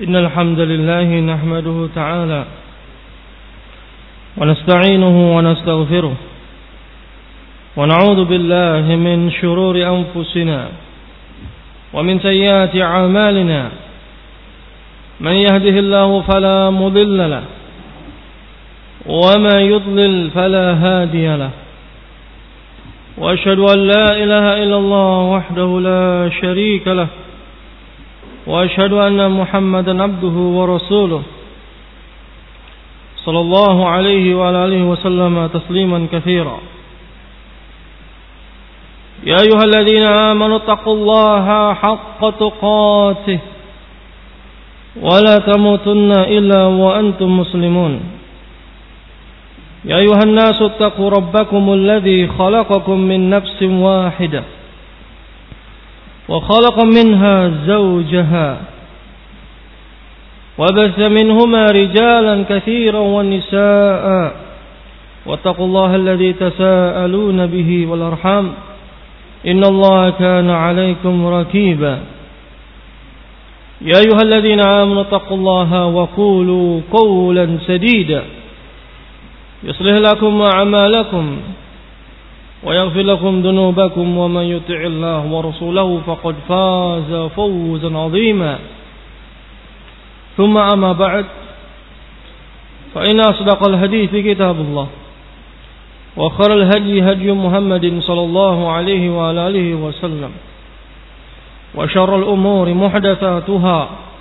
إن الحمد لله نحمده تعالى ونستعينه ونستغفره ونعوذ بالله من شرور أنفسنا ومن سيئات أعمالنا من يهده الله فلا مضل له وما يضلل فلا هادي له وأشهد أن لا إله إلا الله وحده لا شريك له وأشهد أن محمدا عبده ورسوله صلى الله عليه وعلى آله وسلم تسليما كثيرا يا أيها الذين آمنوا اتقوا الله حق تقاته ولا تموتن إلا وأنتم مسلمون يا أيها الناس اتقوا ربكم الذي خلقكم من نفس واحدة وخلق منها زوجها وبث منهما رجالا كثيرا ونساء واتقوا الله الذي تساءلون به والأرحام إن الله كان عليكم رقيبا يا أيها الذين آمنوا اتقوا الله وقولوا قولا سديدا يصلح لكم أعمالكم ويغفر لكم ذنوبكم ومن يطع الله ورسوله فقد فاز فوزا عظيما ثم أما بعد فإن أصدق الحديث كتاب الله وخير الهدي هدي محمد صلى الله عليه وعلى آله وسلم وشر الأمور محدثاتها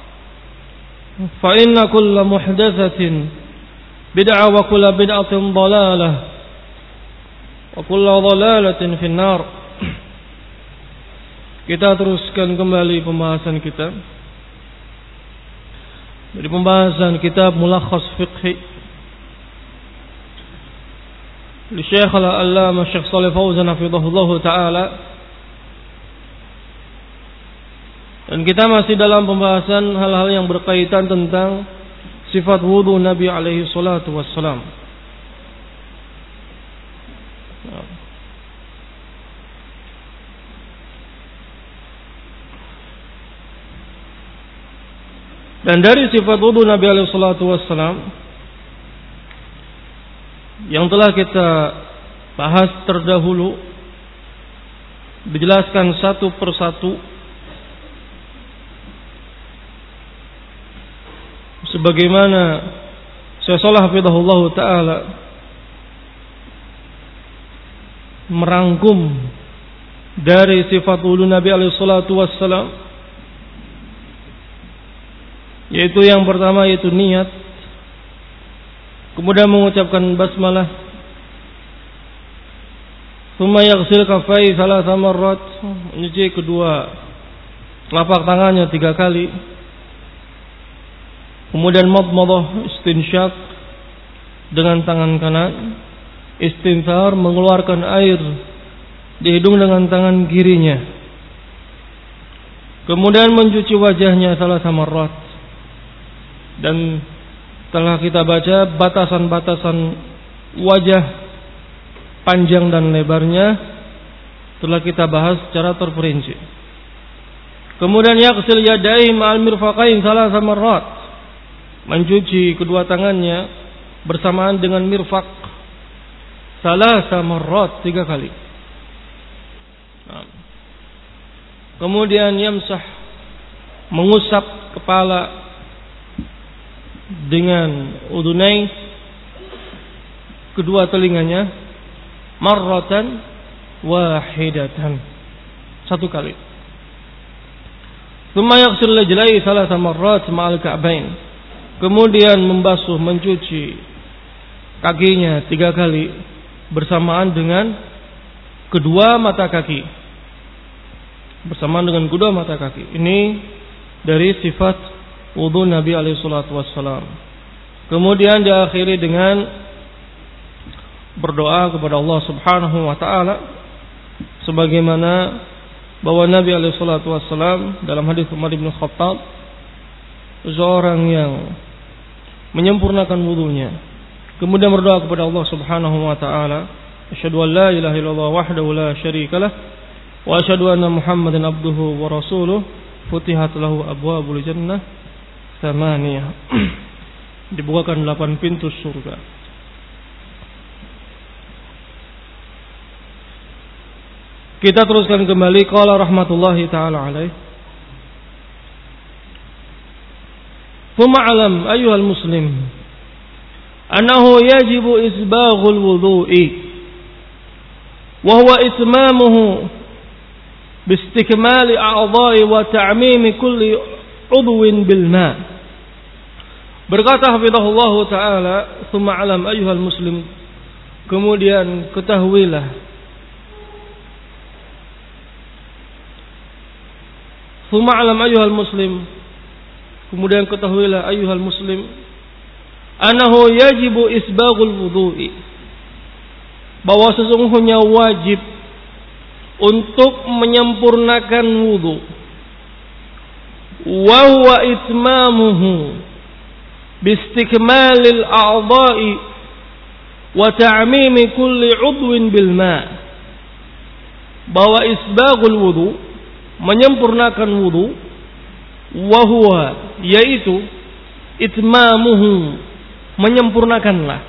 فإن كل محدثة بدعة وكل بدعة ضلالة وكل ضلالة في النار. Kita teruskan kembali pembahasan kita dari pembahasan kitab Mulakhas Fiqhi li Syekh Al-Allamah Syekh Shalih Fauzan hafizahullahu taala. Dan kita masih dalam pembahasan hal-hal yang berkaitan tentang sifat wudu Nabi alaihi salatu wassalam. Dan dari sifat wudu Nabi alaihi salatu wassalam yang telah kita bahas terdahulu, dijelaskan satu persatu sebagaimana Syekh Shalih hafizahullah taala merangkum dari sifat wudu Nabi alaihi salatu wassalam, yaitu yang pertama yaitu niat, kemudian mengucapkan basmalah, thumma yaghsil kaffai thalatha marrat, mencuci kedua telapak tangannya 3 kali, kemudian madmadah istinsyak dengan tangan kanan, istinthar mengeluarkan air di hidung dengan tangan kirinya, kemudian mencuci wajahnya thalatha marrat. Dan telah kita baca batasan-batasan wajah panjang dan lebarnya telah kita bahas secara terperinci. Kemudian yaghsil yadayhi ma'al mirfaqain thalatha marrat, mencuci kedua tangannya bersamaan dengan mirfaq thalatha marrat 3 kali. Kemudian yamsah mengusap kepala dengan udunai kedua telinganya marratan wahidatan 1 kali. Tsumma yaghsil rijlaihi thalatha marrat ma'al ka'bain, kemudian membasuh mencuci kakinya 3 kali bersamaan dengan kedua mata kaki. Ini dari sifat wudu Nabi alaihi salatu wassalam. Kemudian diakhiri dengan berdoa kepada Allah Subhanahu wa taala sebagaimana bahwa Nabi alaihi salatu wassalam dalam hadis Umar bin Khattab, seorang yang menyempurnakan wudunya kemudian berdoa kepada Allah Subhanahu wa taala, asyhadu an la ilaha illallah wahdahu la syarikalah wa asyhadu anna Muhammadan abduhu wa rasuluh, futihat lahu abwabul jannah Tsamaniyah. Dibukakan 8 pintu surga. Kita teruskan kembali. Qala rahmatullahi ta'ala alaih. Thumma alam ayyuhal muslim annahu yajibu isbaghul wudu'i wa huwa itmamuhu bistikmali a'dha'i wa ta'mimi kulli udwin bil ma'. Berkata hafizahullah ta'ala, thumma alam ayyuhal muslim, kemudian ketahuilah. Thumma alam ayyuhal muslim, kemudian ketahuilah ayyuhal muslim, annahu yajibu isbaghul wudu'i, bahwa sesungguhnya wajib untuk menyempurnakan wudu. Wa huwa itmamuhu bistikmalil a'dha'i wa ta'mimi kulli 'udwin bil ma'. Bahwa isbaghul wudu, menyempurnakan wudu, wa huwa, yaitu itmamuhu, menyempurnakanlah,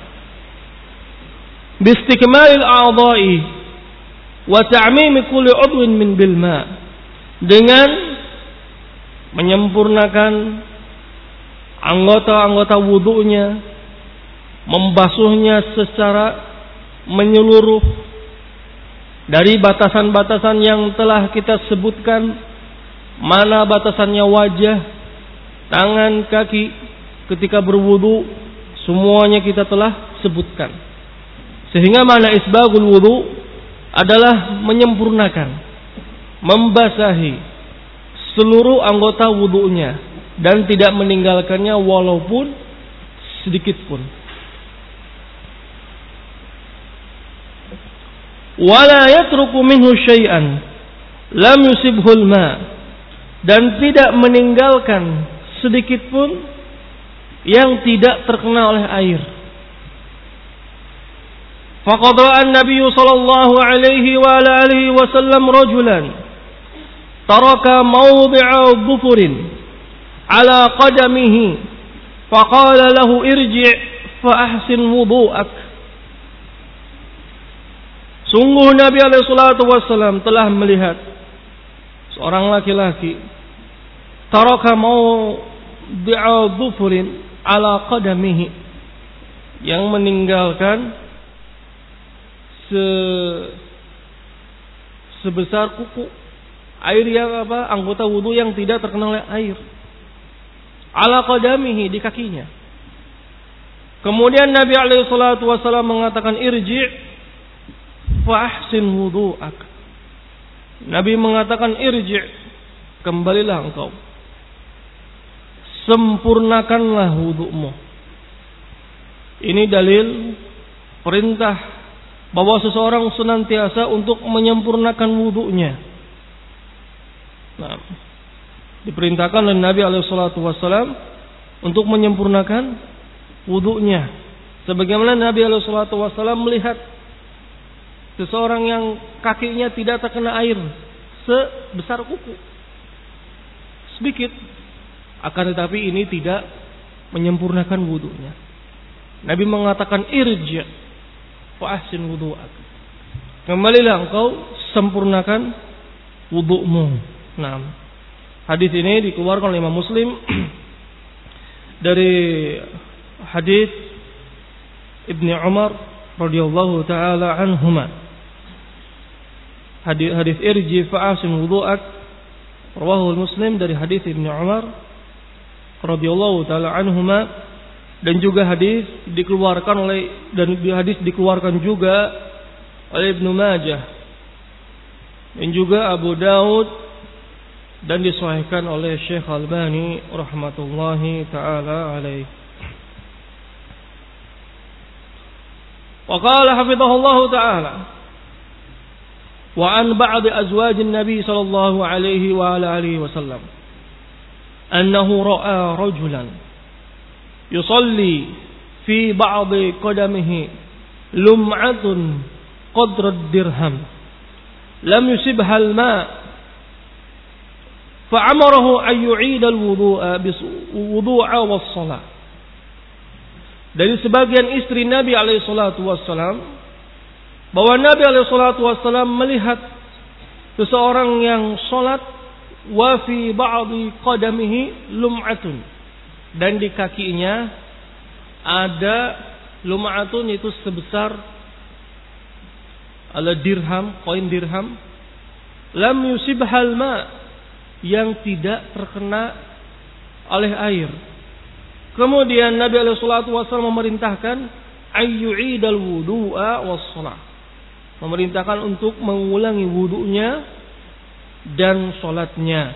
bistikmalil a'dha'i wa ta'mimi kulli 'udwin min bil ma', dengan menyempurnakan anggota-anggota wudunya, membasuhnya secara menyeluruh dari batasan-batasan yang telah kita sebutkan, mana batasannya wajah, tangan, kaki ketika berwudu, semuanya kita telah sebutkan. Sehingga mana isbaghul wudu adalah menyempurnakan, membasahi seluruh anggota wudunya dan tidak meninggalkannya walaupun sedikit pun. Wala yatruku minhu syai'an lam yusibhul ma', dan tidak meninggalkan sedikit pun yang tidak terkena oleh air. Faqad ra'a an-nabiy sallallahu alaihi wa ala alihi wasallam rajulan taraka mawdi'a dhufurin ala qadamihi faqala lahu irji' fa ahsin wudu'ak. Sungguh Nabi alaihi salatu wassalam telah melihat seorang laki-laki taraka mawdi'a dhufurin ala qadamihi, yang meninggalkan sebesar kuku air, yang anggota wudu yang tidak terkena oleh air, ala qadamihi, di kakinya. Kemudian Nabi alaihi salatu wasallam mengatakan irji' fa ahsin wudu'ak. Nabi mengatakan irji', kembalilah engkau, sempurnakanlah wudu'mu. Ini dalil perintah bahwa seseorang senantiasa untuk menyempurnakan wudu'nya. Nah, diperintahkan oleh Nabi alaihi salatu wasallam untuk menyempurnakan wudu'nya. Sebagaimana Nabi alaihi salatu wasallam melihat seseorang yang kakinya tidak terkena air sebesar kuku, sedikit, akan tetapi ini tidak menyempurnakan wudunya. Nabi mengatakan irji' fa ahsin wudu'ak, kembalilah engkau, sempurnakan wudu'mu. Nah, hadis ini dikeluarkan oleh Imam Muslim dari hadis Ibnu Umar radhiyallahu taala anhuma. Hadis irji fa ahsin wudu'ak, rawahu Muslim, dari hadis Ibnu Umar radhiyallahu taala anhuma. Dan juga hadis dikeluarkan juga oleh Ibnu Majah dan juga Abu Daud, dan disahihkan oleh Syekh Albani rahmatullahi taala alaihi. Wa qala hafizahullahu taala wa an ba'd azwajin nabi sallallahu alaihi wa ala alihi wasallam annahu ra'a rajulan yusalli fi ba'd qadamihi lum'atun qadra ad-dirham lam yusibha al-ma' fa'amarahu an yu'ida al-wudu'a was-shalah. Dari sebagian istri Nabi alaihi salatu wassalam, bahwa Nabi alaihi salatu wassalam melihat seseorang yang salat wa fi ba'dhi qadamihi lum'atun, dan di kakinya ada lum'atun, itu sebesar dirham, koin dirham, lam yusibhal ma, yang tidak terkena oleh air. Kemudian Nabi alaihi salatu wasallam memerintahkan ayyu'idal wudu'a was-shalah, memerintahkan untuk mengulangi wudunya dan salatnya.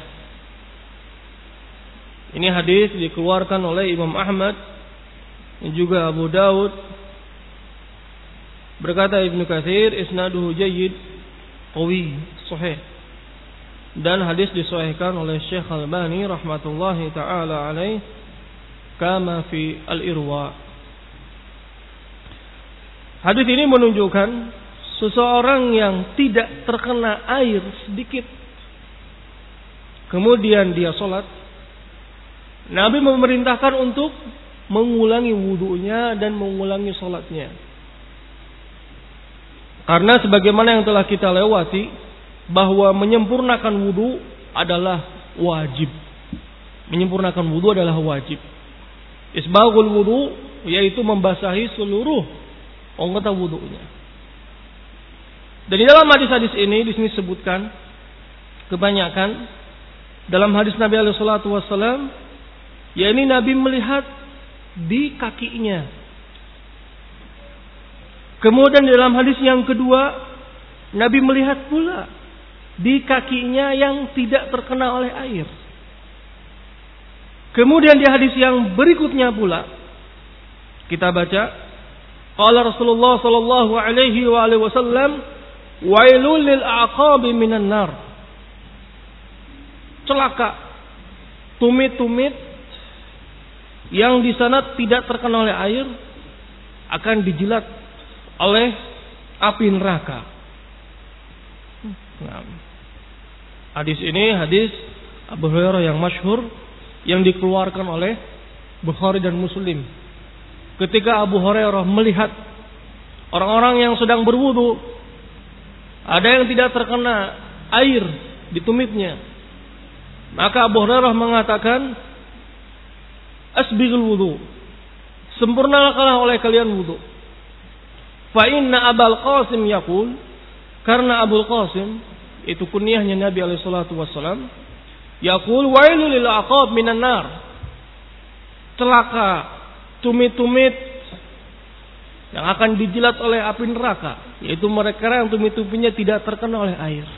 Ini hadis dikeluarkan oleh Imam Ahmad dan juga Abu Daud. Berkata Ibnu Katsir, isnaduhu jayyid qawi sahih. Dan hadis disahihkan oleh Syekh Al-Albani rahmatullahi taala alaih kama fi al-Irwa. Hadis ini menunjukkan seseorang yang tidak terkena air sedikit, kemudian dia sholat, Nabi memerintahkan untuk mengulangi wudunya dan mengulangi sholatnya. Karena sebagaimana yang telah kita lewati, bahwa menyempurnakan wudu adalah wajib. Menyempurnakan wudu adalah wajib. Isbaghul wudu, yaitu membasahi seluruh anggota wudunya. Dan di dalam hadis-hadis ini, di sini sebutkan kebanyakan dalam hadis Nabi alaihi salatu wasallam, yakni Nabi melihat di kakinya. Kemudian dalam hadis yang kedua, Nabi melihat pula di kakinya yang tidak terkena oleh air. Kemudian di hadis yang berikutnya pula kita baca, qala Rasulullah sallallahu alaihi wasallam, wailul lil aqabi minan nar. Celaka tumit-tumit yang di sana tidak terkena oleh air akan dijilat oleh api neraka. Nah, hadis ini hadis Abu Hurairah yang masyhur, yang dikeluarkan oleh Bukhari dan Muslim. Ketika Abu Hurairah melihat orang-orang yang sedang berwudu, ada yang tidak terkena air di tumitnya, maka Abu Hurairah mengatakan, asbighul wudu, sempurnakanlah oleh kalian wudu. Fa inna Abul Qasim yaqul, karena Abul Qasim itu kunyahnya Nabi alaihi salatu wasallam, yaqul wailul lil aqab minan nar. Celaka tumit-tumit yang akan dijilat oleh api neraka, yaitu mereka yang tumit-tumitnya tidak terkena oleh air.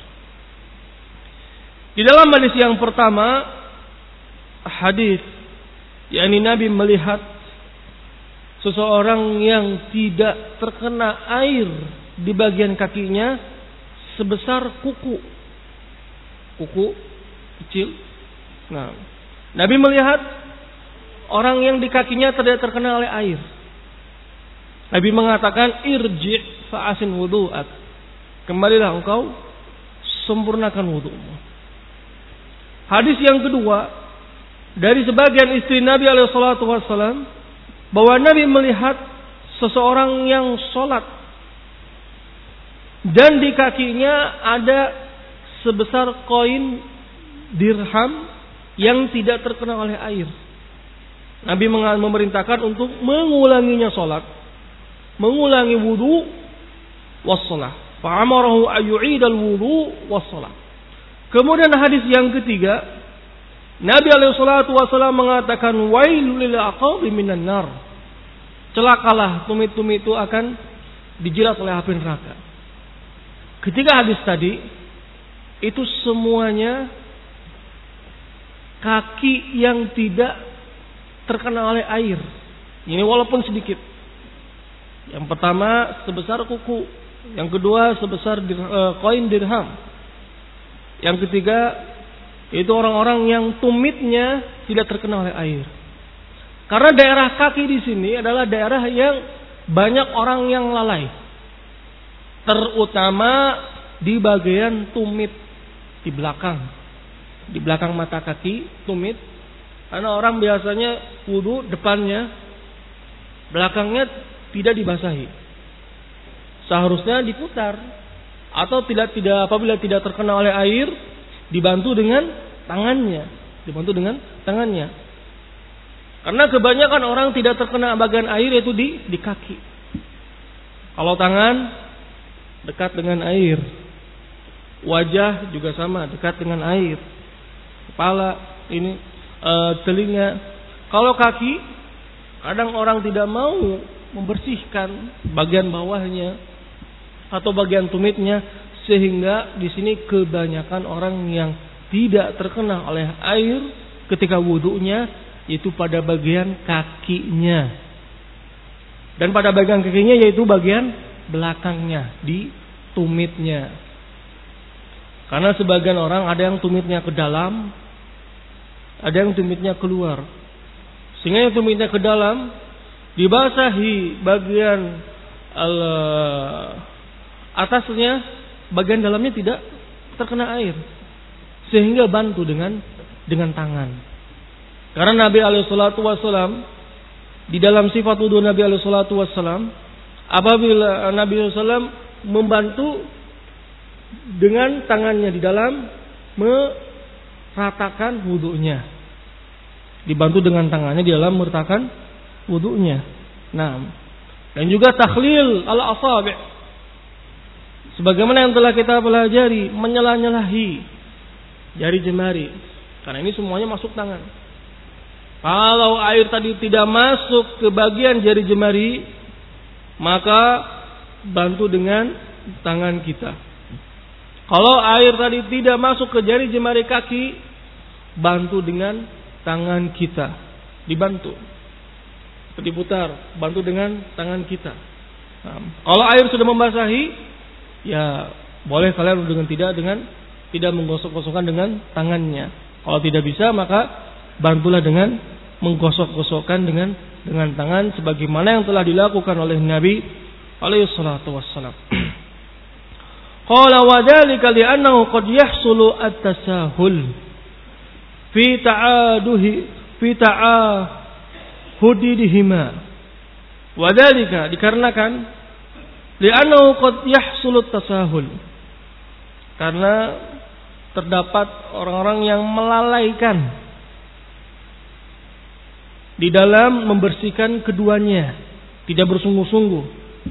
Di dalam hadis yang pertama, hadis yakni Nabi melihat seseorang yang tidak terkena air di bagian kakinya sebesar kuku kecil. Nah, Nabi melihat orang yang di kakinya tidak terkena oleh air. Nabi mengatakan, irji' fa'asin wudu'ak, kembalilah engkau, sempurnakan wudu'mu. Hadis yang kedua dari sebagian istri Nabi alaihi salatu wassalam, bahwa Nabi melihat seseorang yang sholat dan di kakinya ada sebesar koin dirham yang tidak terkena oleh air. Nabi memerintahkan untuk mengulanginya sholat, mengulangi wudu wassalah. Fa'amarahu ayyu'idal wudu wassalah. Kemudian hadis yang ketiga, Nabi alaihi salatu wasallam mengatakan, wailul lil aqabi minan nar. Celakalah tumit-tumit itu akan dijilat oleh api neraka. Ketiga hadis tadi itu semuanya kaki yang tidak terkena oleh air. Ini walaupun sedikit. Yang pertama sebesar kuku, yang kedua sebesar koin dirham, yang ketiga itu orang-orang yang tumitnya tidak terkena oleh air. Karena daerah kaki di sini adalah daerah yang banyak orang yang lalai, terutama di bagian tumit di belakang. di belakang mata kaki, tumit. Karena orang biasanya wudu depannya, belakangnya tidak dibasahi. Seharusnya diputar, atau apabila tidak terkena oleh air, dibantu dengan tangannya. Karena kebanyakan orang tidak terkena bagian air, yaitu di kaki. Kalau tangan dekat dengan air, wajah juga sama, dekat dengan air, kepala telinga. Kalau kaki, kadang orang tidak mau membersihkan bagian bawahnya atau bagian tumitnya, sehingga di sini kebanyakan orang yang tidak terkena oleh air ketika wudunya itu pada bagian kakinya, dan pada bagian kakinya yaitu bagian belakangnya, di tumitnya. Karena sebagian orang ada yang tumitnya ke dalam, ada yang tumitnya keluar. Sehingga yang tumitnya ke dalam dibasahi bagian atasnya, bagian dalamnya tidak terkena air, sehingga bantu dengan tangan. Karena Nabi SAW di dalam sifat wudu Nabi SAW, apabila Nabi SAW membantu dengan tangannya di dalam meratakan wudunya, dibantu dengan tangannya di dalam meratakan wudunya. Nah, dan juga takhlil al-asabi', sebagaimana yang telah kita pelajari, menyelah-nyelahi jari jemari. Karena ini semuanya masuk tangan. Kalau air tadi tidak masuk ke bagian jari jemari, maka bantu dengan tangan kita. Kalau air tadi tidak masuk ke jari jemari kaki, bantu dengan tangan kita. Dibantu, diputar, bantu dengan tangan kita. Nah, kalau air sudah membasahi, ya boleh kalian tidak menggosok-gosokkan dengan tangannya. Kalau tidak bisa, maka bantulah dengan menggosok-gosokkan dengan tangan, sebagaimana yang telah dilakukan oleh Nabi alaihi salatu wassalam. Qala wa dzalika li'annahu qad yahsulu at-tasahul fi ta'ahudihima. Wa dzalika dikarenakan li'annahu qad yahsulu at-tasahul, karena terdapat orang-orang yang melalaikan di dalam membersihkan keduanya, tidak bersungguh-sungguh.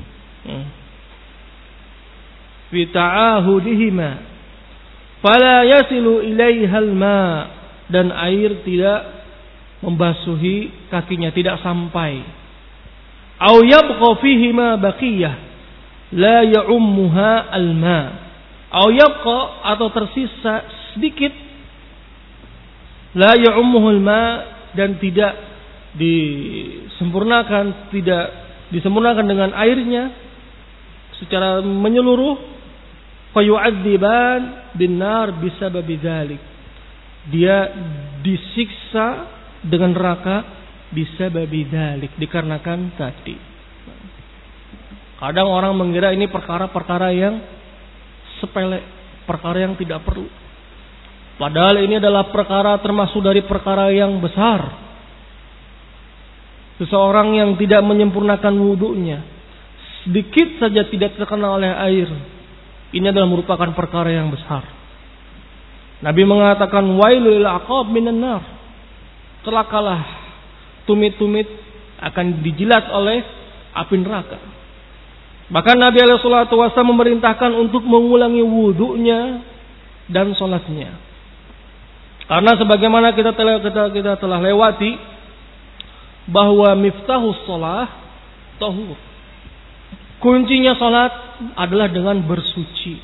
Fi ta'ahudihima fala yasilu ilaihal ma, dan air tidak membasuhi kakinya, tidak sampai. Au yabqa fihi ma baqiyah la ya'ummuha al-ma. Au yabqa, atau tersisa sedikit, la ya'ummuhu al-ma, dan tidak disempurnakan dengan airnya secara menyeluruh. Fayu'adziban bin-nar bisababi dzalik, dia disiksa dengan neraka bisababi dzalik, dikarenakan tadi. Kadang orang mengira ini perkara-perkara yang sepele, perkara yang tidak perlu, padahal ini adalah perkara termasuk dari perkara yang besar. Seseorang yang tidak menyempurnakan wudunya, sedikit saja tidak terkena oleh air, ini adalah merupakan perkara yang besar. Nabi mengatakan wailul aqab minan nar, celakalah tumit-tumit akan dijilat oleh api neraka. Bahkan Nabi sallallahu alaihi wasallam memerintahkan untuk mengulangi wudunya dan salatnya. Karena sebagaimana kita telah lewati bahwa miftahus shalah tahur. Kuncinya salat adalah dengan bersuci.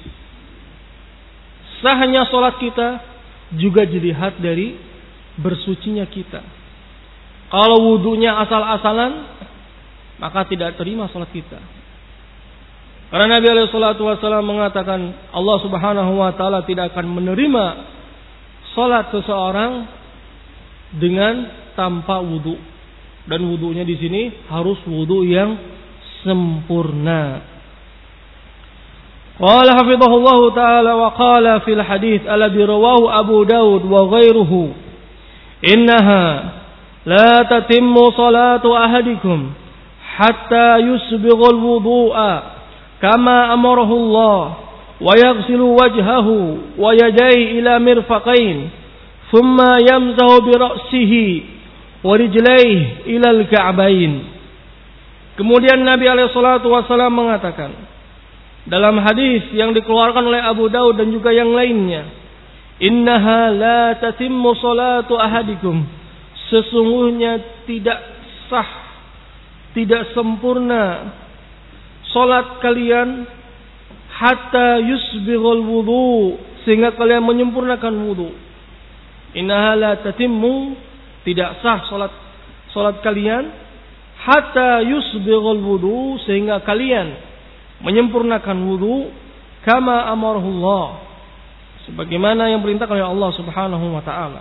Sahnya salat kita juga dilihat dari bersucinya kita. Kalau wudunya asal-asalan, maka tidak terima salat kita. Karena Nabi SAW mengatakan Allah Subhanahu wa taala tidak akan menerima salat seseorang dengan tanpa wudu. Dan wudunya di sini harus wudu yang sempurna. Qala hafidhahullahu ta'ala wa qala fil hadits alladhi rawahu Abu Daud wa ghairuhu, innaha la tatimmu salatu ahadikum hatta yusbighul wudu'a kama amarahu Allah wa yaghsilu wajhahu wa yadayhi ila mirfaqain thumma yamsahu bi ra'sihi wa rijlaihi ila al-ka'bain. Kemudian Nabi alaihi salatu wasallam mengatakan dalam hadis yang dikeluarkan oleh Abu Daud dan juga yang lainnya, innaha la tatimmu salatu ahadikum, sesungguhnya tidak sah, tidak sempurna salat kalian hatta yusbighul wudu, sehingga kalian menyempurnakan wudu. Innaha la tatimmu, tidak sah salat kalian hatta yusbighul wudu, sehingga kalian menyempurnakan wudu kama amarahullah, sebagaimana yang perintahkan oleh Allah Subhanahu wa taala.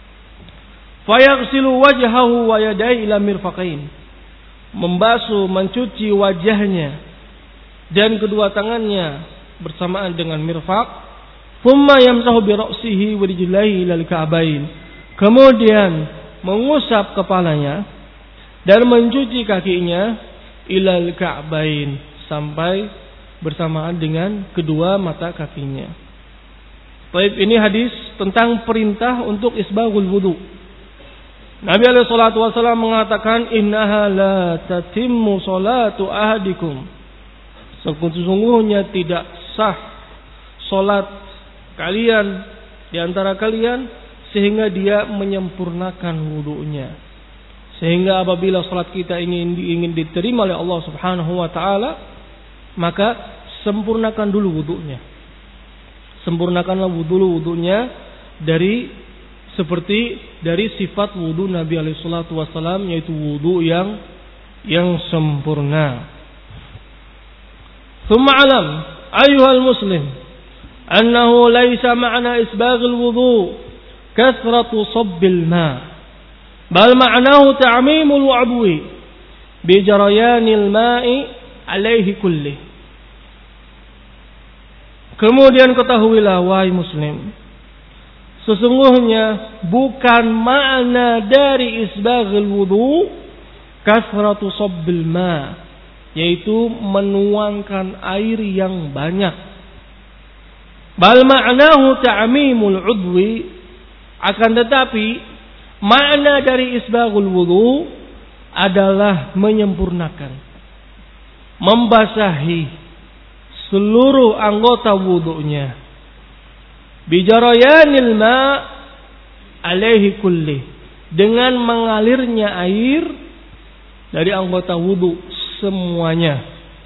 Fayaghsilu wajhahu wa yadayhi ila mirfaqain, membasuh, mencuci wajahnya dan kedua tangannya bersamaan dengan mirfaq. Thumma yamsahu bi ra'sihi wa rijlaihi ila al-ka'bain, kemudian mengusap kepalanya dan mencuci kakinya ilal ka'bain, sampai bersamaan dengan kedua mata kakinya. Baik, ini hadis tentang perintah untuk isbaghul wudu. Nabi alaihi salatu wasallam mengatakan, innaha la tatimmu salatu ahadikum, sesungguhnya tidak sah salat kalian di antara kalian sehingga dia menyempurnakan wudunya. Sehingga apabila salat kita ingin diterima oleh Allah Subhanahu wa taala, maka sempurnakan dulu wudunya. Sempurnakanlah wudunya seperti dari sifat wudu Nabi alaihi salatu wasallam, yaitu wudu yang sempurna. Thumma alam ayyuhal muslim annahu laysa ma'na isbaghil wudu kathratu sabbil ma', bal ma'nahu ta'mimul wa'dwi bi jarayanil ma'i alaihi kulli. Kemudian ketahuilah wahai muslim, sesungguhnya bukan makna dari isbaghul wudu kasratu sabbil ma, yaitu menuangkan air yang banyak. Bal ma'nahu ta'mimul udwi, akan tetapi makna dari isbaghul wudu adalah menyempurnakan, membasahi seluruh anggota wudunya. Bijarayanil ma' alaihi kulli, dengan mengalirnya air dari anggota wudu semuanya.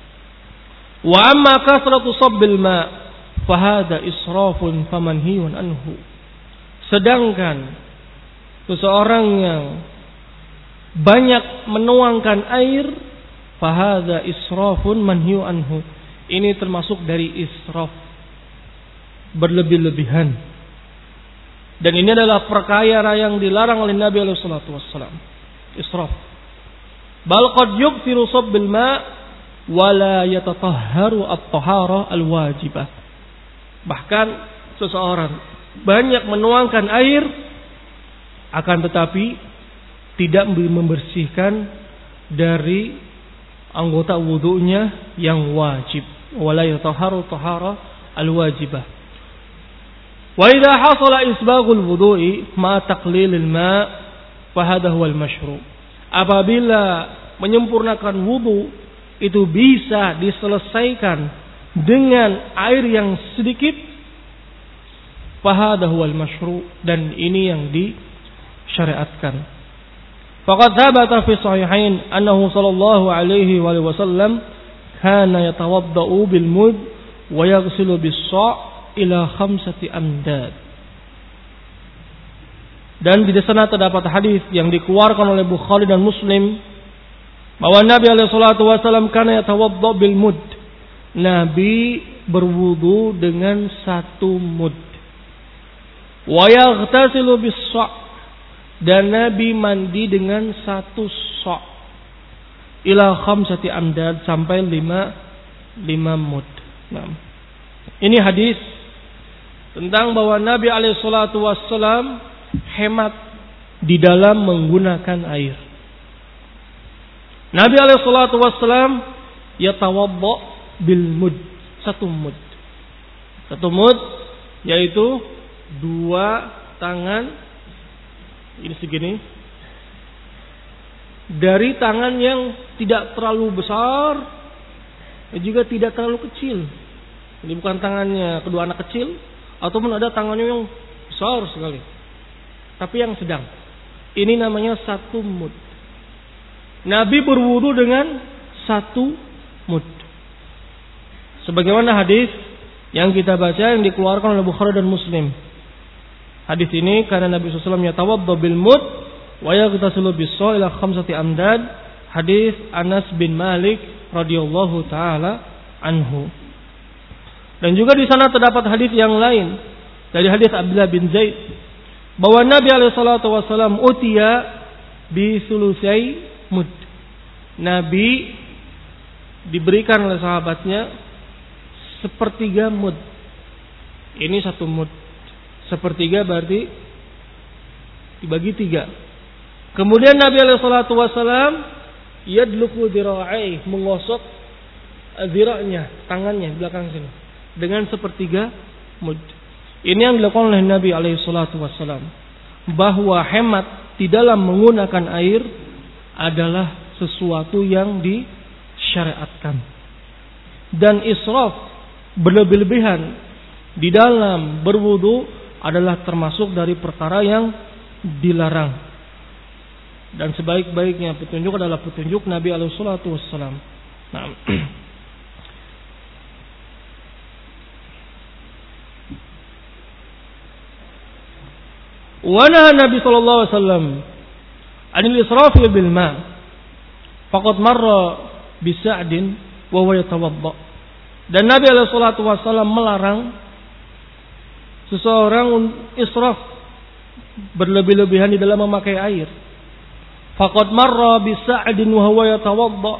Wa amma kasratu sabbil ma' fahada israfun famanhiyun anhu. Sedangkan seseorang yang banyak menuangkan air, fahada israfun manhiyun anhu, ini termasuk dari israf, berlebih-lebihan. Dan ini adalah perkara yang dilarang oleh Nabi sallallahu alaihi wasallam, israf. Bal qad yukthiru sabbil ma' wa la yatatahharu at-tahara al-wajibah. Bahkan seseorang banyak menuangkan air, akan tetapi tidak membersihkan dari anggota wudunya yang wajib. Wala yatahharu tahara al-wajibah. Wa idza hasala isbaghul wudu'i ma taqlilil ma' fa hadha huwal mashru'. Apabila menyempurnakan wudu itu bisa diselesaikan dengan air yang sedikit, fa hadha huwal mashru', dan ini yang disyariatkan. Faqad thabata fi sahihain annahu sallallahu alaihi wa sallam kana yatawaddau bil mud wa yaghsilu bis sa' ila 5 amdad. Dan di sana terdapat hadis yang dikeluarkan oleh Bukhari dan Muslim bahwa Nabi alaihi salatu wasallam kana yatawaddau bil mud. Nabi berwudu dengan 1 mud. Wa yaghtasilu bis sa', dan Nabi mandi dengan 1 sa' ila 5 amdad, sampai 5 mud. Nah, Ini hadis tentang bahwa Nabi SAW hemat di dalam menggunakan air. Nabi SAW yatawadda bil mud, satu mud. Satu mud yaitu 2 tangan ini segini dari tangan yang tidak terlalu besar dan juga tidak terlalu kecil. Ini bukan tangannya kedua anak kecil ataupun ada tangannya yang besar sekali, tapi yang sedang. Ini namanya satu mud. Nabi berwudu dengan satu mud. Sebagaimana hadis yang kita baca yang dikeluarkan oleh Bukhari dan Muslim. Hadis ini karena Nabi SAW yatawadda bil mud wa yaghtasilu bis-sa' ila 5 amdad. Hadis Anas bin Malik radhiyallahu taala anhu. Dan juga di sana terdapat hadis yang lain dari hadis Abdullah bin Zaid bahwa Nabi SAW utiya bi sulusai mud. Nabi diberikan oleh sahabatnya sepertiga mud. Ini satu mud. Sepertiga berarti dibagi 3. Kemudian Nabi SAW yadluku dira'ai, menggosok zira'nya, tangannya belakang sini dengan sepertiga mud. Ini yang dilakukan oleh Nabi SAW, bahwa hemat di dalam menggunakan air adalah sesuatu yang disyariatkan. Dan israf, berlebih-lebihan di dalam berwudu adalah termasuk dari perkara yang dilarang. Dan sebaik-baiknya petunjuk adalah petunjuk Nabi SAW. Nah, wa naha Nabi sallallahu alaihi wasallam 'anil israfi bil ma'. Faqad marra bi Sa'din wa huwa yatawadda. Dan Nabi SAW melarang seseorang israf, berlebih-lebihan di dalam memakai air. Faqad marra bi Sa'din wa huwa yatawadda.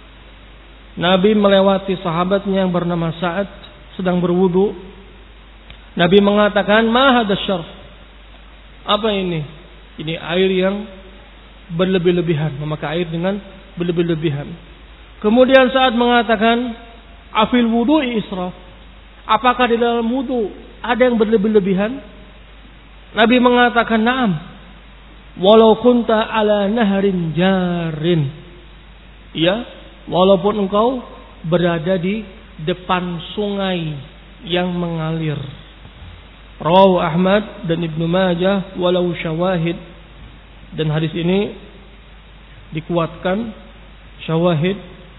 Nabi melewati sahabatnya yang bernama Sa'ad sedang berwudu. Nabi mengatakan, "Ma hadha syarf?" Apa ini? Ini air yang berlebih-lebihan, memakai air dengan berlebih-lebihan. Kemudian Sa'ad mengatakan, "Afil wudu'i israf?" Apakah di dalam wudu ada yang berlebih-lebihan? Nabi mengatakan, "Na'am. Walau kunta ala naharin jarin." Ya, walaupun engkau berada di depan sungai yang mengalir. Rawahu Ahmad dan Ibnu Majah walau syawahid. Dan hadis ini dikuatkan syawahid.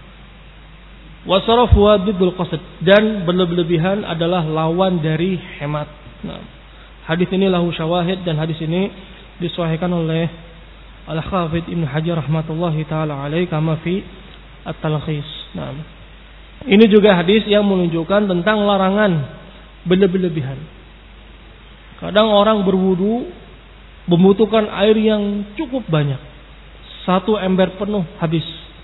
Wasaraf wadidul qasd, dan berlebih-lebihan adalah lawan dari hemat. Nah, hadis ini lahu syawahid, dan hadis ini disahihkan oleh Al-Hafidz Ibnu Hajar rahmatullahi taala alaihi kama fi At-Talkhis. Nah, ini juga hadis yang menunjukkan tentang larangan berlebih-lebihan. Kadang orang berwudu membutuhkan air yang cukup banyak, 1 ember penuh habis.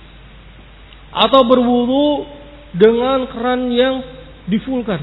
Atau berwudu dengan keran yang difulkan.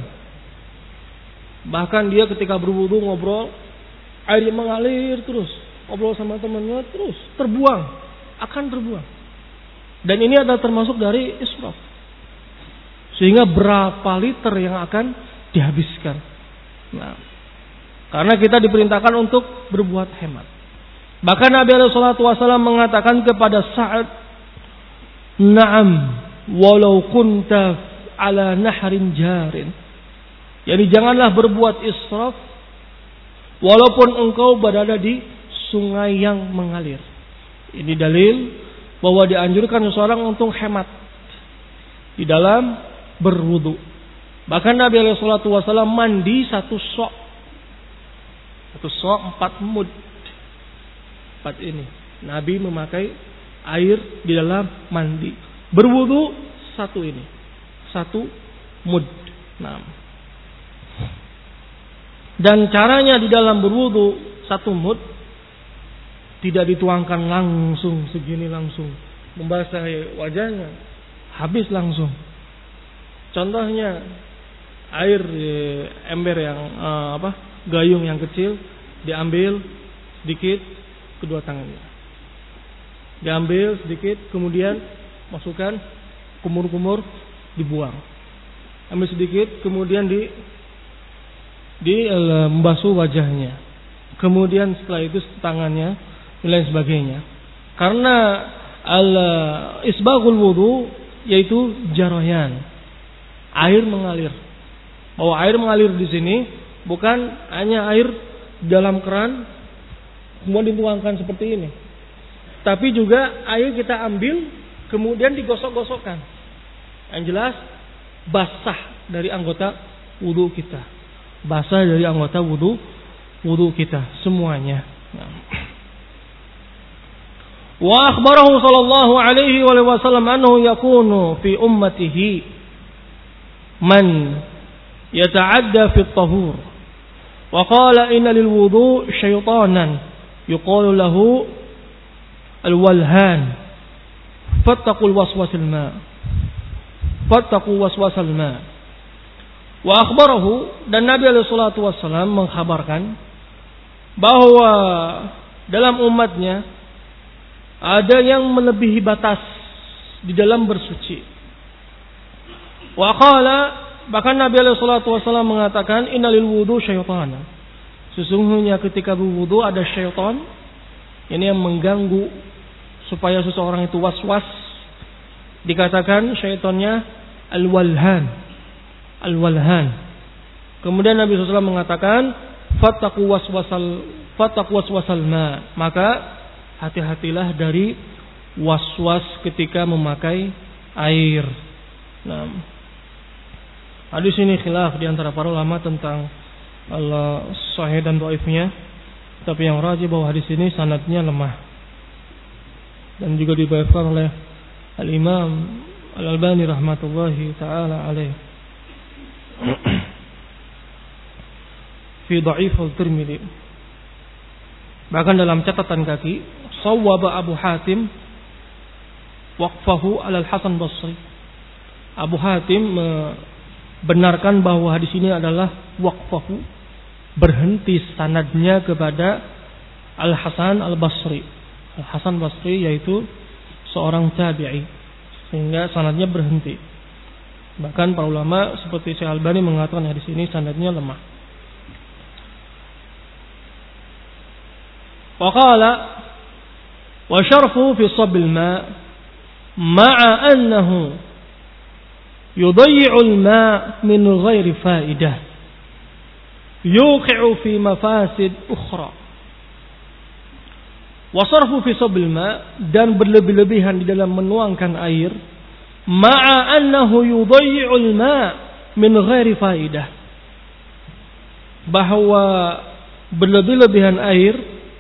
Bahkan dia ketika berwudu ngobrol, air mengalir terus, ngobrol sama temannya terus, akan terbuang. Dan ini adalah termasuk dari israf. Sehingga berapa liter yang akan dihabiskan. Nah, karena kita diperintahkan untuk berbuat hemat. Bahkan Nabi SAW mengatakan kepada Sa'ad, "Na'am, walau kunta ala nahrin jarin." Jadi janganlah berbuat israf walaupun engkau berada di sungai yang mengalir. Ini dalil bahwa dianjurkan seseorang untuk hemat di dalam berwudu. Bahkan Nabi SAW mandi 1 sok. 1 sok 4 mud. 4 ini. Nabi memakai air di dalam mandi. Berwudu 1 ini. 1 mud. Nah. Dan caranya di dalam berwudu 1 mud tidak dituangkan langsung segini langsung. Membasahi wajahnya. Habis langsung. Contohnya, air ember yang gayung yang kecil, diambil sedikit kedua tangannya. Diambil sedikit, kemudian masukkan kumur-kumur, dibuang. Ambil sedikit, kemudian membasuh wajahnya. Kemudian setelah itu tangannya dan lain sebagainya. Karena isbaghul wudu yaitu jarayan, air mengalir. Bahwa air mengalir di sini bukan hanya air dalam keran kemudian dituangkan seperti ini, tapi juga air kita ambil kemudian digosok-gosokkan. Yang jelas basah dari anggota wudu kita, basah dari anggota wudu kita semuanya. Wa akhbarahu sallallahu alaihi wa sallam annahu yakunu fi ummatihi man yata'adda fi at-tahur. Wa qala inna lil wudu syaitanan yuqalu lahu al-walhan fattaqul waswasil ma. Fattaqu waswasal ma. Wa akhbarahu, dan Nabi alaihi salatu wasallam mengkhabarkan bahwa dalam umatnya ada yang melebihi batas di dalam bersuci. Wa qala, bahkan Nabi alaihi salatu wasallam mengatakan innalil wudu syaitana. Sesungguhnya ketika berwudu ada syaitan ini yang mengganggu supaya seseorang itu was-was. Dikatakan syaitannya al-walhan. Al-walhan. Kemudian Nabi SAW mengatakan fattaqu waswasal ma. Maka hati-hatilah dari waswas ketika memakai air. Nah, hadis ini khilaf di antara para ulama tentang sahih dan dhaifnya. Tapi yang rajih bahwa hadis ini sanadnya lemah. Dan juga didhaifkan oleh Al-Imam Al-Albani rahmatullahi ta'ala alaih fi dhaif al-Tirmidzi. Bahkan dalam catatan kaki sawwaba Abu Hatim waqfahu ala Al-Hasan Basri. Abu Hatim benarkan bahwa hadis ini adalah waqfahu, berhenti sanadnya kepada Al-Hasan Al-Basri. Al-Hasan Basri yaitu seorang tabi'i, sehingga sanadnya berhenti. Bahkan para ulama seperti Syekh Albani mengatakan hadis ini sanadnya lemah. Wa qala wa syarfu fi sabbil ma ma'a annahu yudayyi'u al-ma' min ghairi fa'idah yuqi'u fi mafasid ukhra. Wasarfu fi sabbil ma, dan berlebih-lebihan di dalam menuangkan air, ma'a annahu yudayyi'ul ma' min ghairi faidah, bahwa berlebih-lebihan air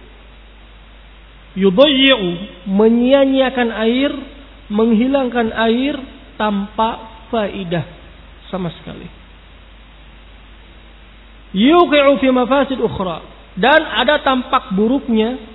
yudayyi'u, menyia-nyiakan air, menghilangkan air tanpa faidah sama sekali. Yuqi'u fi mafasid ukhra, dan ada tampak buruknya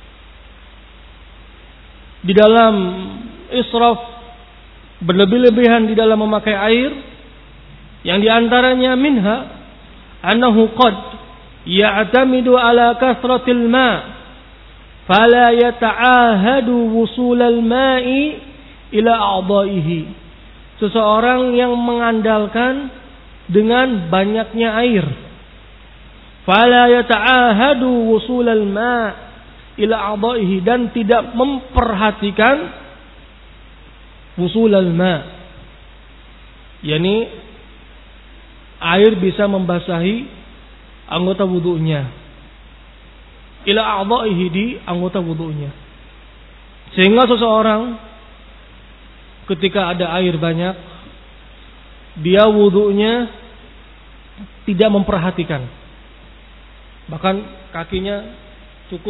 di dalam israf, berlebih-lebihan di dalam memakai air, yang diantaranya minha annahu qad ya'tamidu ala kasratil ma' fala yata'ahadu wusulal ma'i ila a'dha'ihi. Seseorang yang mengandalkan dengan banyaknya air, fala yata'ahadu wusulal ma' ila a'dha'ihi, dan tidak memperhatikan wusulal ma', yakni air bisa membasahi anggota wudunya, ila a'dha'ihi, di anggota wudunya, sehingga seseorang ketika ada air banyak dia wudunya tidak memperhatikan, bahkan kakinya cukup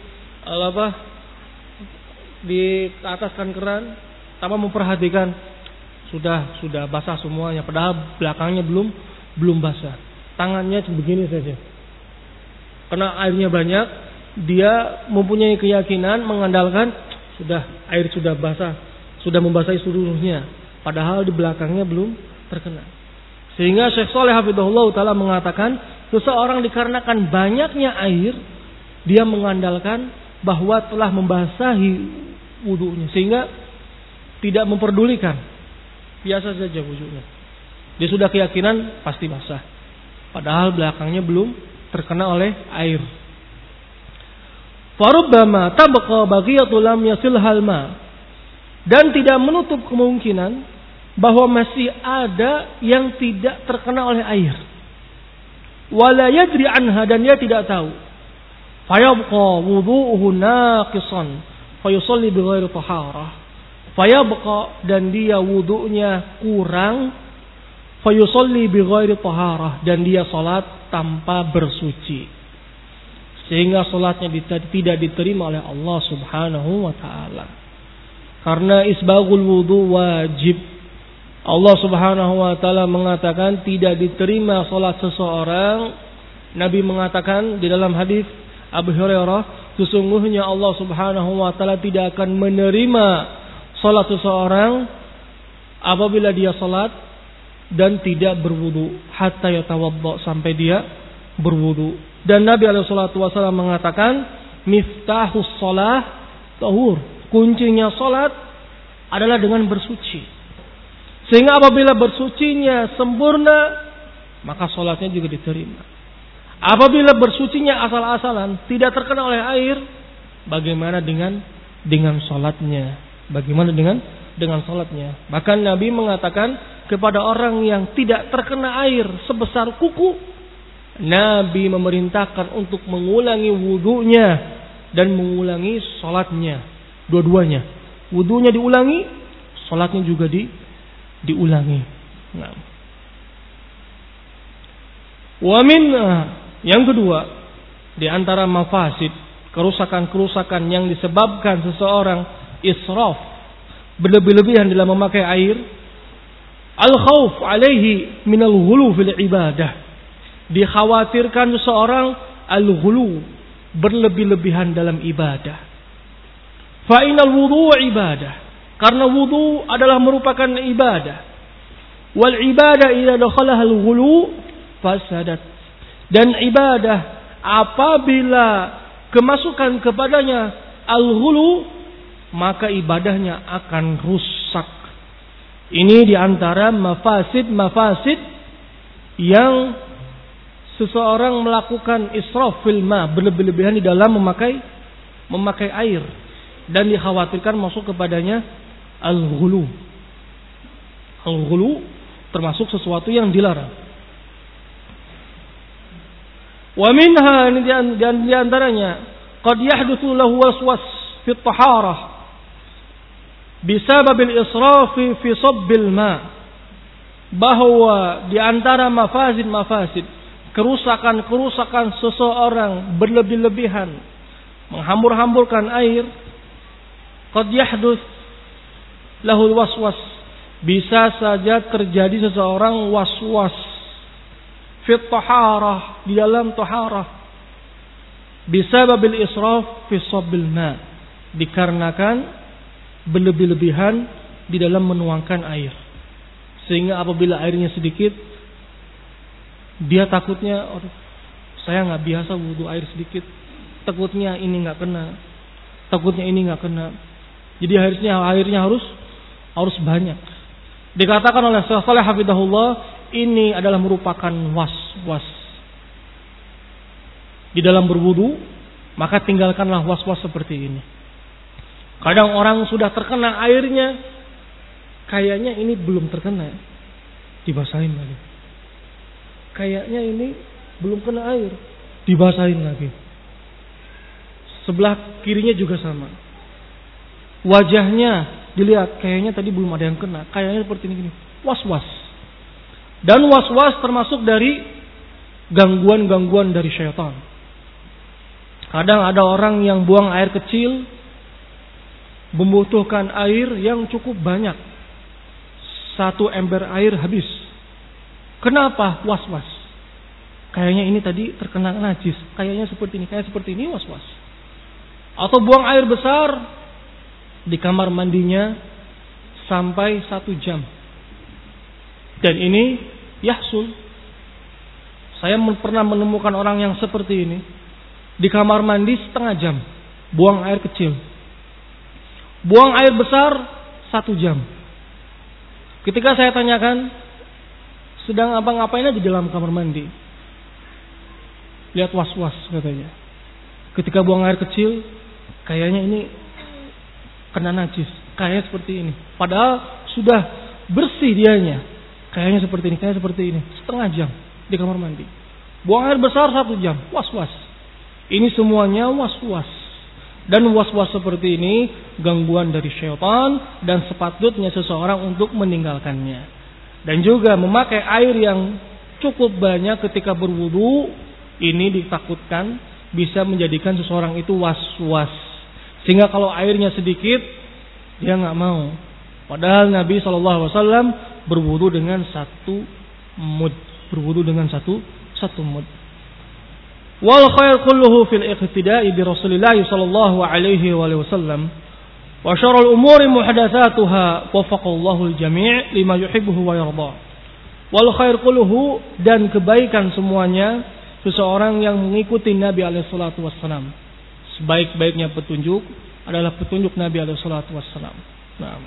di ataskan keran tanpa memperhatikan, sudah basah semuanya, padahal belakangnya belum basah, tangannya begini saja. Karena airnya banyak, dia mempunyai keyakinan, mengandalkan air sudah basah, sudah membasahi seluruhnya, padahal di belakangnya belum terkena. Sehingga Syekh Shalih hafizahullah taala mengatakan, seseorang dikarenakan banyaknya air, dia mengandalkan bahwa telah membasahi wudunya, sehingga tidak memperdulikan, biasa saja wudunya. Dia sudah keyakinan pasti basah, padahal belakangnya belum terkena oleh air. Farubbama tabqa baghiyatu lam yasilhal ma, dan tidak menutup kemungkinan bahwa masih ada yang tidak terkena oleh air. Wala yadri anha, dan dia tidak tahu. Fayabqa wudu'uhu naqisan fayusalli bighairi taharah. Fayabqa, dan dia wudu'nya kurang, fayusalli bighairi taharah, dan dia salat tanpa bersuci. Sehingga salatnya tidak diterima oleh Allah Subhanahu wa taala. Karena isbaghul wudu wajib. Allah Subhanahu wa taala mengatakan tidak diterima salat seseorang. Nabi mengatakan di dalam hadis Abu Hurairah, sesungguhnya Allah Subhanahu wa taala tidak akan menerima salat seseorang apabila dia salat dan tidak berwudu, hatta yatawadda, sampai dia berwudu. Dan Nabi alaihi salatu wasallam mengatakan, miftahus shalah tahur, kuncinya salat adalah dengan bersuci. Sehingga apabila bersucinya sempurna, maka sholatnya juga diterima. Apabila bersucinya asal-asalan, tidak terkena oleh air, bagaimana dengan sholatnya? Bagaimana dengan sholatnya? Bahkan Nabi mengatakan kepada orang yang tidak terkena air sebesar kuku, Nabi memerintahkan untuk mengulangi wudunya dan mengulangi sholatnya, dua-duanya. Wudunya diulangi, sholatnya juga diulangi. Nah. Wa min, yang kedua, di antara mafasid, kerusakan-kerusakan yang disebabkan seseorang israf, berlebih-lebihan dalam memakai air, al-khauf alaihi minal ghulu fil ibadah. Dikhawatirkan seseorang al-ghulu, berlebih-lebihan dalam ibadah. Fa inal wudu ibadah. Karena wudu adalah merupakan ibadah. Wal ibadah idza dakhalaha al-ghulu fasadat. Dan ibadah apabila kemasukan kepadanya al-ghulu, maka ibadahnya akan rusak. Ini diantara mafasid yang seseorang melakukan israf fil ma, berlebih-lebihan di dalam memakai air, dan dikhawatirkan masuk kepadanya al-ghulu. Al-ghulu termasuk sesuatu yang dilarang. Wa minha, di antaranya, qad yahdutsu lahu waswas fi at-taharah bisabab al-israf fi sabbil ma. Bahwa di antara mafasid kerusakan seseorang berlebih-lebihan menghambur-hamburkan air, qad yahdutsu lahu waswas, bisa saja terjadi seseorang waswas fi taharah, di dalam taharah, bisababil israf fi sabbil ma, dikarenakan berlebih-lebihan di dalam menuangkan air. Sehingga apabila airnya sedikit, dia takutnya, saya nggak biasa wudu air sedikit, takutnya ini nggak kena, takutnya ini nggak kena. Jadi airnya harus banyak. Dikatakan oleh Syekh Shalih hafizahullah, ini adalah merupakan was-was. Di dalam berwudu, maka tinggalkanlah was-was seperti ini. Kadang orang sudah terkena airnya, kayaknya ini belum terkena, dibasahin lagi. Kayaknya ini belum kena air, dibasahin lagi. Sebelah kirinya juga sama. Wajahnya dilihat, kayaknya tadi belum ada yang kena, kayaknya seperti ini. Was-was. Dan was-was termasuk dari gangguan-gangguan dari syaitan. Kadang ada orang yang buang air kecil, membutuhkan air yang cukup banyak. 1 ember air habis. Kenapa? Was-was. Kayaknya ini tadi terkena najis, kayaknya seperti ini, was-was. Atau buang air besar di kamar mandinya sampai 1 jam. Dan ini yahsul. Saya pernah menemukan orang yang seperti ini di kamar mandi setengah jam, buang air kecil. Buang air besar 1 jam. Ketika saya tanyakan, sedang apa ngapain aja di dalam kamar mandi? Lihat was-was katanya. Ketika buang air kecil, kayaknya ini kena najis. Kayaknya seperti ini. Padahal sudah bersih dianya. Kayaknya seperti ini, kayaknya seperti ini. Setengah jam di kamar mandi. Buang air besar 1 jam. Was-was. Ini semuanya was-was. Dan was-was seperti ini gangguan dari syaitan dan sepatutnya seseorang untuk meninggalkannya. Dan juga memakai air yang cukup banyak ketika berwudu, ini ditakutkan bisa menjadikan seseorang itu was-was. Sehingga kalau airnya sedikit, dia nggak mau. Padahal Nabi SAW berwudu dengan 1 mud. Berwudu dengan satu mud. Wal khair kulluhu fil iqtida'i bi Rasulillah sallallahu alaihi wasallam. Wa syarrul umuri muhdatsatuha waffaqallahu al-jami' lima yuhibbuhu wa yarda. Wal khair kulluhu, dan kebaikan semuanya seseorang yang mengikuti Nabi alaihi salatu wassalam. Sebaik-baiknya petunjuk adalah petunjuk Nabi alaihi salatu wassalam. Nah.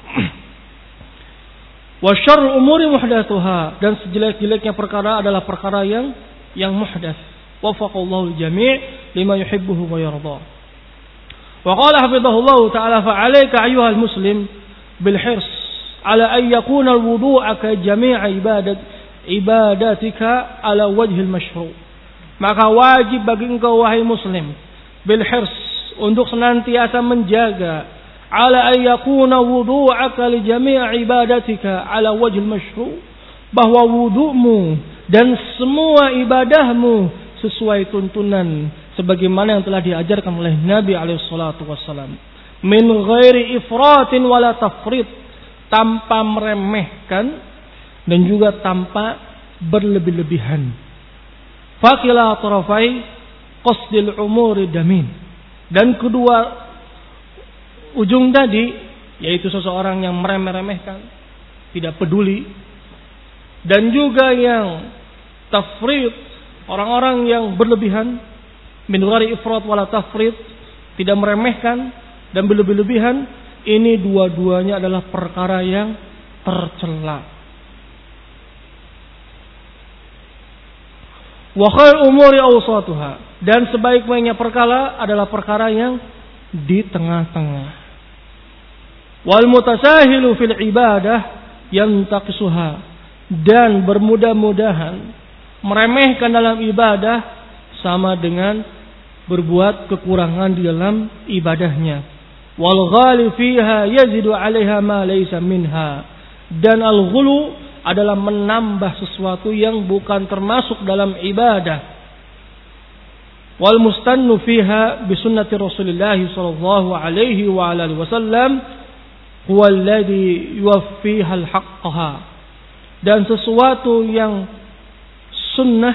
Wa syarrul umuri muhdatsatuha, dan sejelek-jeleknya perkara adalah perkara yang muhdats. Waffaqallahu al-jami' lima yuhibbuhu wa yarda. Wa qala hafizahullahu ta'ala fa 'alaika ayyuhal muslim bil hirs 'ala an yakuna al-wudu'a ka jami'a ibadatika 'ala wajhil mashru'. Maka wajib bagi engkau wahai muslim bil hirs, untuk senantiasa menjaga 'ala an yakuna wudu'aka li jami'i ibadatika 'ala wajhil mashru', bahwa wudu'mu dan semua ibadahmu sesuai tuntunan sebagaimana yang telah diajarkan oleh Nabi alaihi salatu wassalam, min ghairi ifratin wala tafrit, tanpa meremehkan dan juga tanpa berlebih-lebihan. Fakila tarafai qasdil umuri damin, dan kedua ujung tadi, yaitu seseorang yang meremeh-remehkan, tidak peduli, dan juga yang tafrit, orang-orang yang berlebihan, min ghairi ifrat wala tafrit, tidak meremehkan dan berlebih-lebihan, ini dua-duanya adalah perkara yang tercela. Wa khair umuri awsatuha, dan sebaik-baiknya perkara adalah perkara yang di tengah-tengah. Wal mutasahilu fil ibadah yantaqisuha, dan bermudah-mudahan meremehkan dalam ibadah sama dengan berbuat kekurangan di dalam ibadahnya. Wal ghali fiha yazidu 'alaiha ma laysa minha, dan al-ghulu adalah menambah sesuatu yang bukan termasuk dalam ibadah. Wal mustannu fiha bi sunnati Rasulillah sallallahu alaihi wa alihi wasallam huwa alladhi yuwaffiha al-haqqaha, dan sesuatu yang sunnah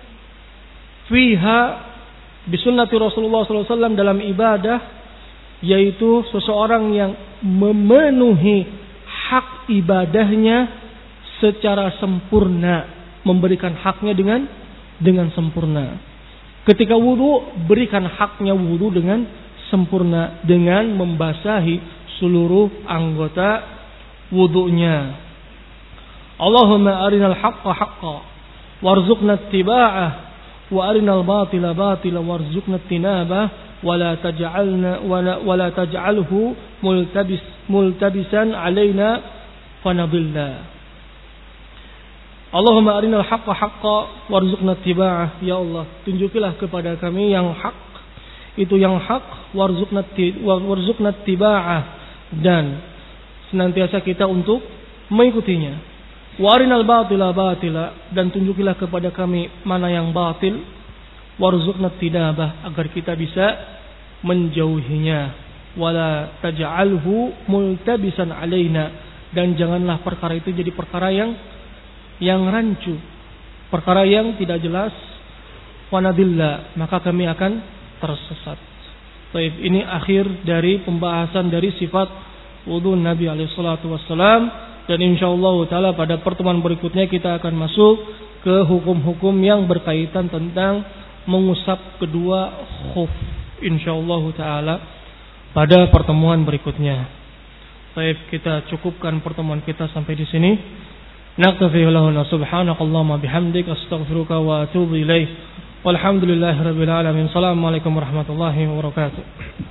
fiha bisunnati Rasulullah SAW dalam ibadah, yaitu seseorang yang memenuhi hak ibadahnya secara sempurna, memberikan haknya dengan sempurna. Ketika wudu, berikan haknya wudu dengan sempurna, dengan membasahi seluruh anggota wudunya. Allahumma arinal haqqa haqqa warzuqna ittiba'ah, wa arinal batila batila warzuqna tinabah, wa la taj'alhu multabisan alaina fanadilla. Allahumma arinal haqqa haqqa warzuqna ittiba'ah. Ya Allah, tunjukilah kepada kami yang hak, itu yang hak, warzuqna ittiba'ah, dan senantiasa kita untuk mengikutinya. Warinal batila batila, dan tunjukilah kepada kami mana yang batil, warzuqna tinabah, agar kita bisa menjauhinya. Wala taj'alhu multabisan alaina, dan janganlah perkara itu jadi perkara yang rancu, perkara yang tidak jelas. Wanadilla, maka kami akan tersesat. Baik, ini akhir dari pembahasan dari sifat wudu Nabi alaihi salatu wassalam. Dan insyaallah taala pada pertemuan berikutnya kita akan masuk ke hukum-hukum yang berkaitan tentang mengusap kedua khuf insyaallah taala pada pertemuan berikutnya. Baik, kita cukupkan pertemuan kita sampai di sini. Naktafi lahuna subhanakallahumma bihamdik astaghfiruka wa atubu ilaik. Walhamdulillahirabbil alamin. Assalamualaikum warahmatullahi wabarakatuh.